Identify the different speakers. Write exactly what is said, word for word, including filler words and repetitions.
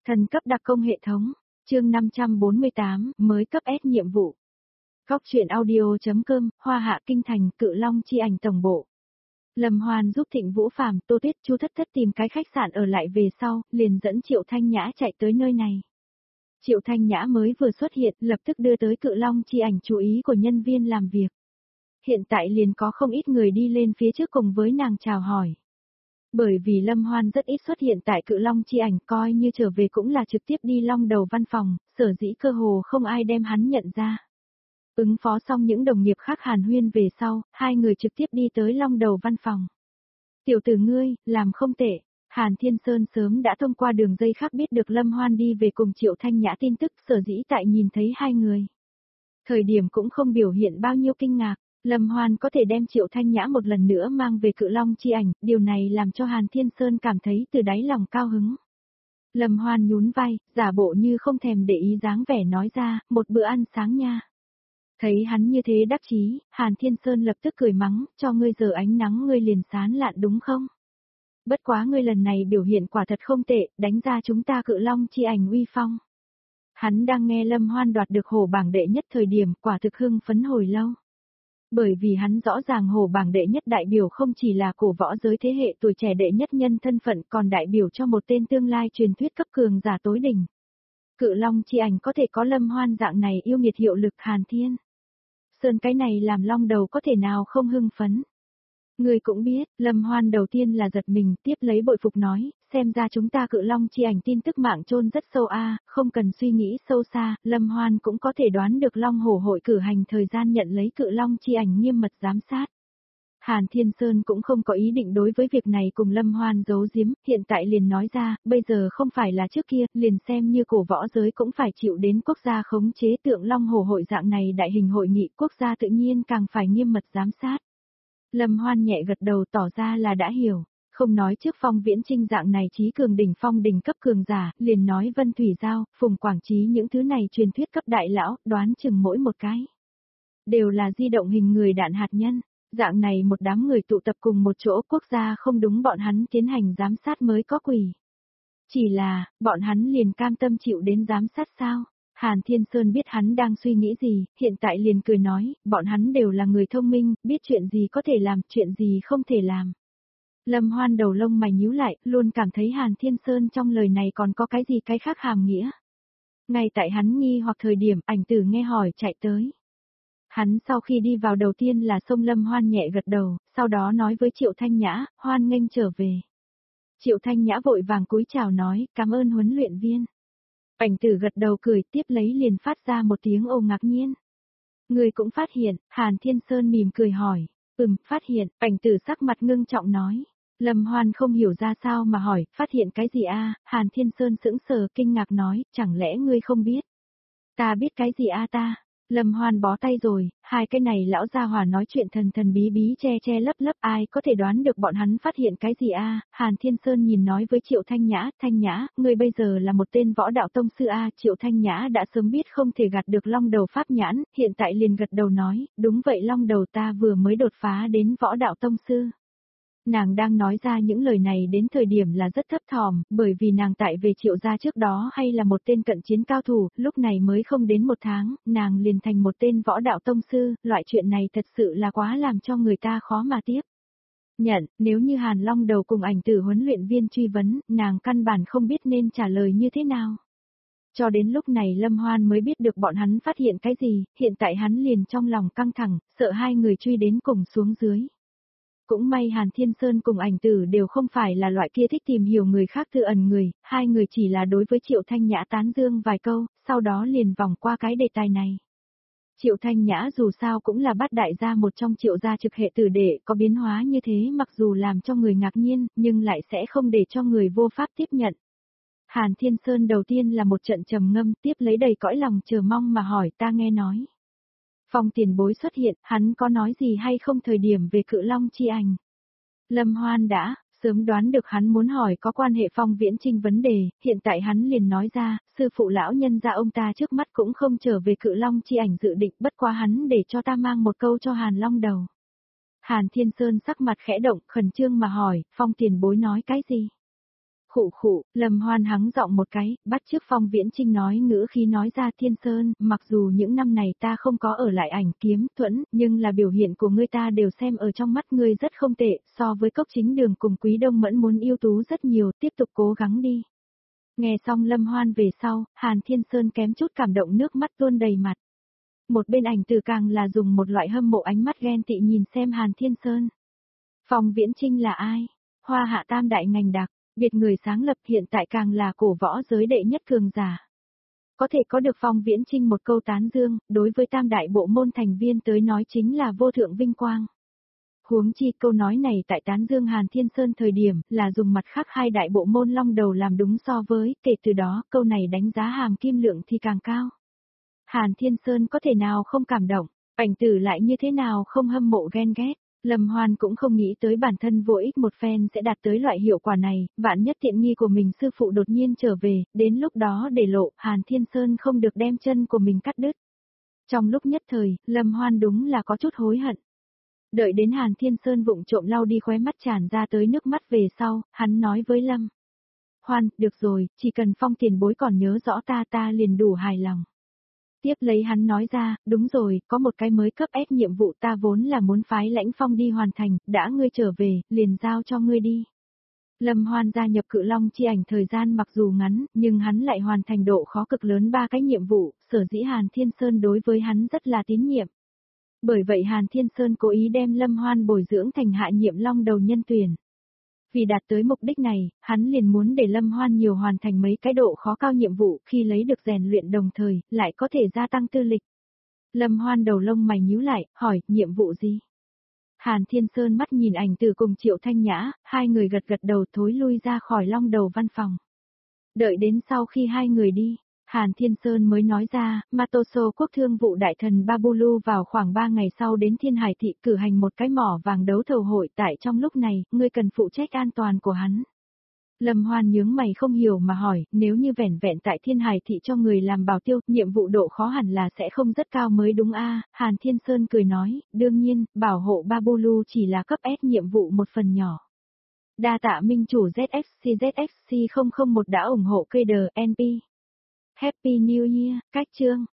Speaker 1: Thần cấp đặc công hệ thống, chương năm trăm bốn mươi tám, mới cấp S nhiệm vụ. Góc truyện audio.com, Hoa Hạ Kinh Thành, Cự Long chi ảnh tổng bộ. Lâm Hoan giúp Thịnh Vũ Phàm, Tô Tuyết, Chu Thất Thất tìm cái khách sạn ở lại về sau, liền dẫn Triệu Thanh Nhã chạy tới nơi này. Triệu Thanh Nhã mới vừa xuất hiện, lập tức đưa tới Cự Long chi ảnh chú ý của nhân viên làm việc. Hiện tại liền có không ít người đi lên phía trước cùng với nàng chào hỏi. Bởi vì Lâm Hoan rất ít xuất hiện tại Cự Long chi ảnh, coi như trở về cũng là trực tiếp đi long đầu văn phòng, sở dĩ cơ hồ không ai đem hắn nhận ra. Ứng phó xong những đồng nghiệp khác hàn huyên về sau, hai người trực tiếp đi tới long đầu văn phòng. Tiểu tử ngươi, làm không tệ. Hàn Thiên Sơn sớm đã thông qua đường dây khác biết được Lâm Hoan đi về cùng Triệu Thanh Nhã tin tức, sở dĩ tại nhìn thấy hai người. Thời điểm cũng không biểu hiện bao nhiêu kinh ngạc. Lâm Hoan có thể đem Triệu Thanh Nhã một lần nữa mang về Cự Long chi ảnh, điều này làm cho Hàn Thiên Sơn cảm thấy từ đáy lòng cao hứng. Lâm Hoan nhún vai, giả bộ như không thèm để ý dáng vẻ nói ra, một bữa ăn sáng nha. Thấy hắn như thế đắc chí, Hàn Thiên Sơn lập tức cười mắng, cho ngươi giờ ánh nắng ngươi liền sán lạn đúng không? Bất quá ngươi lần này biểu hiện quả thật không tệ, đánh ra chúng ta Cự Long chi ảnh uy phong. Hắn đang nghe Lâm Hoan đoạt được hổ bảng đệ nhất thời điểm, quả thực hưng phấn hồi lâu. Bởi vì hắn rõ ràng hổ bảng đệ nhất đại biểu không chỉ là cổ võ giới thế hệ tuổi trẻ đệ nhất nhân thân phận, còn đại biểu cho một tên tương lai truyền thuyết cấp cường giả tối đỉnh. Cự Long chi ảnh có thể có Lâm Hoan dạng này yêu nghiệt hiệu lực Hàn Thiên Sơn, cái này làm long đầu có thể nào không hưng phấn. Người cũng biết, Lâm Hoan đầu tiên là giật mình, tiếp lấy bội phục nói, xem ra chúng ta Cự Long chi ảnh tin tức mạng chôn rất sâu a, không cần suy nghĩ sâu xa, Lâm Hoan cũng có thể đoán được Long Hổ hội cử hành thời gian nhận lấy Cự Long chi ảnh nghiêm mật giám sát. Hàn Thiên Sơn cũng không có ý định đối với việc này cùng Lâm Hoan giấu giếm, hiện tại liền nói ra, bây giờ không phải là trước kia, liền xem như cổ võ giới cũng phải chịu đến quốc gia khống chế tượng Long Hổ hội dạng này đại hình hội nghị, quốc gia tự nhiên càng phải nghiêm mật giám sát. Lâm Hoan nhẹ gật đầu tỏ ra là đã hiểu, không nói trước Phong Viễn Trinh dạng này trí cường đỉnh phong đỉnh cấp cường giả, liền nói Vân Thủy Giao, Phùng Quảng Trí những thứ này truyền thuyết cấp đại lão, đoán chừng mỗi một cái đều là di động hình người đạn hạt nhân, dạng này một đám người tụ tập cùng một chỗ, quốc gia không đúng bọn hắn tiến hành giám sát mới có quỷ. Chỉ là, bọn hắn liền cam tâm chịu đến giám sát sao? Hàn Thiên Sơn biết hắn đang suy nghĩ gì, hiện tại liền cười nói, bọn hắn đều là người thông minh, biết chuyện gì có thể làm, chuyện gì không thể làm. Lâm Hoan đầu lông mày nhíu lại, luôn cảm thấy Hàn Thiên Sơn trong lời này còn có cái gì cái khác hàm nghĩa. Ngay tại hắn nghi hoặc thời điểm, ảnh tử nghe hỏi chạy tới. Hắn sau khi đi vào đầu tiên là xông Lâm Hoan nhẹ gật đầu, sau đó nói với Triệu Thanh Nhã, hoan nghênh trở về. Triệu Thanh Nhã vội vàng cúi chào nói, cảm ơn huấn luyện viên. Ảnh tử gật đầu cười, tiếp lấy liền phát ra một tiếng ồ ngạc nhiên. Người cũng phát hiện, Hàn Thiên Sơn mỉm cười hỏi, ừm, phát hiện, ảnh tử sắc mặt ngưng trọng nói. Lâm Hoan không hiểu ra sao mà hỏi, phát hiện cái gì a? Hàn Thiên Sơn sững sờ kinh ngạc nói, chẳng lẽ ngươi không biết? Ta biết cái gì a ta? Lâm Hoan bó tay rồi, hai cái này lão gia hỏa nói chuyện thần thần bí bí che che lấp lấp, ai có thể đoán được bọn hắn phát hiện cái gì a? Hàn Thiên Sơn nhìn nói với Triệu Thanh Nhã, Thanh Nhã, ngươi bây giờ là một tên võ đạo tông sư a? Triệu Thanh Nhã đã sớm biết không thể gạt được long đầu pháp nhãn, hiện tại liền gật đầu nói, đúng vậy long đầu ta vừa mới đột phá đến võ đạo tông sư. Nàng đang nói ra những lời này đến thời điểm là rất thấp thỏm, bởi vì nàng tại về Triệu gia trước đó hay là một tên cận chiến cao thủ, lúc này mới không đến một tháng, nàng liền thành một tên võ đạo tông sư, loại chuyện này thật sự là quá làm cho người ta khó mà tiếp nhận, nếu như Hàn Long đầu cùng ảnh tử huấn luyện viên truy vấn, nàng căn bản không biết nên trả lời như thế nào. Cho đến lúc này Lâm Hoan mới biết được bọn hắn phát hiện cái gì, hiện tại hắn liền trong lòng căng thẳng, sợ hai người truy đến cùng xuống dưới. Cũng may Hàn Thiên Sơn cùng ảnh tử đều không phải là loại kia thích tìm hiểu người khác tư ẩn người, hai người chỉ là đối với Triệu Thanh Nhã tán dương vài câu, sau đó liền vòng qua cái đề tài này. Triệu Thanh Nhã dù sao cũng là bát đại gia một trong Triệu gia trực hệ tử đệ, có biến hóa như thế mặc dù làm cho người ngạc nhiên, nhưng lại sẽ không để cho người vô pháp tiếp nhận. Hàn Thiên Sơn đầu tiên là một trận trầm ngâm, tiếp lấy đầy cõi lòng chờ mong mà hỏi, ta nghe nói Phong tiền bối xuất hiện, hắn có nói gì hay không thời điểm về Cự Long chi ảnh? Lâm Hoan đã sớm đoán được hắn muốn hỏi có quan hệ Phong Viễn Trinh vấn đề, hiện tại hắn liền nói ra, sư phụ lão nhân gia ông ta trước mắt cũng không trở về Cự Long chi ảnh dự định, bất quá hắn để cho ta mang một câu cho Hàn Long đầu. Hàn Thiên Sơn sắc mặt khẽ động, khẩn trương mà hỏi, Phong tiền bối nói cái gì? Khụ khụ, Lâm Hoan hắng giọng một cái, bắt chước Phong Viễn Trinh nói ngữ khí nói ra Thiên Sơn, mặc dù những năm này ta không có ở lại ảnh kiếm thuẫn, nhưng là biểu hiện của ngươi ta đều xem ở trong mắt ngươi rất không tệ, so với Cốc Chính Đường cùng Quý Đông Mẫn muốn ưu tú rất nhiều, tiếp tục cố gắng đi. Nghe xong Lâm Hoan về sau, Hàn Thiên Sơn kém chút cảm động nước mắt tuôn đầy mặt. Một bên ảnh từ càng là dùng một loại hâm mộ ánh mắt ghen tị nhìn xem Hàn Thiên Sơn. Phong Viễn Trinh là ai? Hoa hạ tam đại ngành đặc, biệt người sáng lập hiện tại càng là cổ võ giới đệ nhất cường giả. Có thể có được Phong Viễn Trinh một câu tán dương, đối với tam đại bộ môn thành viên tới nói chính là vô thượng vinh quang. Huống chi câu nói này tại tán dương Hàn Thiên Sơn thời điểm là dùng mặt khác hai đại bộ môn long đầu làm đúng so với, kể từ đó câu này đánh giá hàm kim lượng thì càng cao. Hàn Thiên Sơn có thể nào không cảm động, ảnh tử lại như thế nào không hâm mộ ghen ghét. Lâm Hoan cũng không nghĩ tới bản thân vô ích một phen sẽ đạt tới loại hiệu quả này, vạn nhất tiện nghi của mình sư phụ đột nhiên trở về, đến lúc đó để lộ, Hàn Thiên Sơn không được đem chân của mình cắt đứt. Trong lúc nhất thời, Lâm Hoan đúng là có chút hối hận. Đợi đến Hàn Thiên Sơn vụng trộm lau đi khóe mắt tràn ra tới nước mắt về sau, hắn nói với Lâm Hoan, được rồi, chỉ cần Phong tiền bối còn nhớ rõ ta ta liền đủ hài lòng. Tiếp lấy hắn nói ra, đúng rồi, có một cái mới cấp ép nhiệm vụ ta vốn là muốn phái Lãnh Phong đi hoàn thành, đã ngươi trở về, liền giao cho ngươi đi. Lâm Hoan gia nhập Cự Long chi ảnh thời gian mặc dù ngắn, nhưng hắn lại hoàn thành độ khó cực lớn ba cái nhiệm vụ, sở dĩ Hàn Thiên Sơn đối với hắn rất là tín nhiệm. Bởi vậy Hàn Thiên Sơn cố ý đem Lâm Hoan bồi dưỡng thành hạ nhiệm long đầu nhân tuyển. Vì đạt tới mục đích này, hắn liền muốn để Lâm Hoan nhiều hoàn thành mấy cái độ khó cao nhiệm vụ khi lấy được rèn luyện đồng thời, lại có thể gia tăng tư lịch. Lâm Hoan đầu lông mày nhíu lại, hỏi, nhiệm vụ gì? Hàn Thiên Sơn mắt nhìn ảnh từ cùng Triệu Thanh Nhã, hai người gật gật đầu thối lui ra khỏi long đầu văn phòng. Đợi đến sau khi hai người đi, Hàn Thiên Sơn mới nói ra, Matoso quốc thương vụ đại thần Babulu vào khoảng ba ngày sau đến Thiên Hải thị cử hành một cái mỏ vàng đấu thầu hội, tại trong lúc này, ngươi cần phụ trách an toàn của hắn. Lâm Hoan nhướng mày không hiểu mà hỏi, nếu như vẻn vẹn tại Thiên Hải thị cho người làm bảo tiêu, nhiệm vụ độ khó hẳn là sẽ không rất cao mới đúng a? Hàn Thiên Sơn cười nói, đương nhiên, bảo hộ Babulu chỉ là cấp S nhiệm vụ một phần nhỏ. Đa tạ minh chủ Z F C Z F C không không một đã ủng hộ cây đờ en pê. Happy New Year, cách chương.